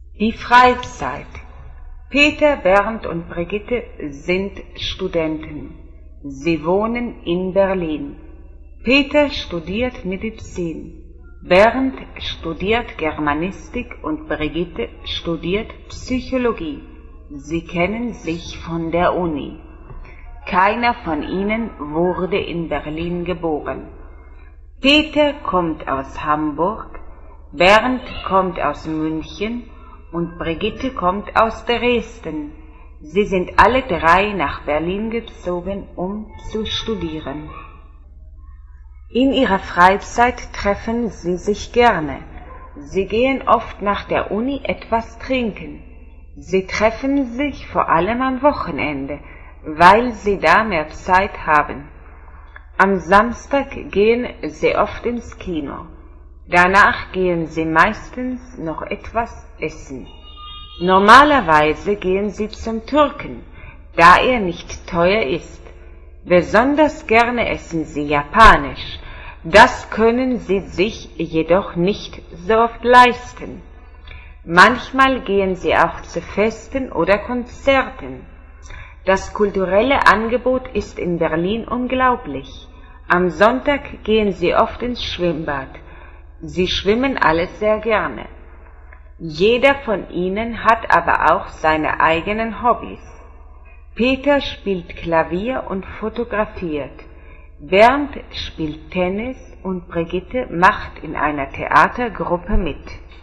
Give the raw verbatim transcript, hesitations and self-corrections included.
Die Freizeit. Peter, Bernd und Brigitte sind Studenten. Sie wohnen in Berlin. Peter studiert Medizin. Bernd studiert Germanistik und Brigitte studiert Psychologie. Sie kennen sich von der Uni. Keiner von ihnen wurde in Berlin geboren. Peter kommt aus Hamburg, Bernd kommt aus München und Brigitte kommt aus Dresden. Sie sind alle drei nach Berlin gezogen, um zu studieren. In ihrer Freizeit treffen sie sich gerne. Sie gehen oft nach der Uni etwas trinken. Sie treffen sich vor allem am Wochenende, weil sie da mehr Zeit haben. Am Samstag gehen sie oft ins Kino. Danach gehen sie meistens noch etwas essen. Normalerweise gehen sie zum Türken, da er nicht teuer ist. Besonders gerne essen sie japanisch. Das können sie sich jedoch nicht so oft leisten. Manchmal gehen sie auch zu Festen oder Konzerten. Das kulturelle Angebot ist in Berlin unglaublich. Am Sonntag gehen sie oft ins Schwimmbad. Sie schwimmen alle sehr gerne. Jeder von ihnen hat aber auch seine eigenen Hobbys. Peter spielt Klavier und fotografiert. Bernd spielt Tennis und Brigitte macht in einer Theatergruppe mit.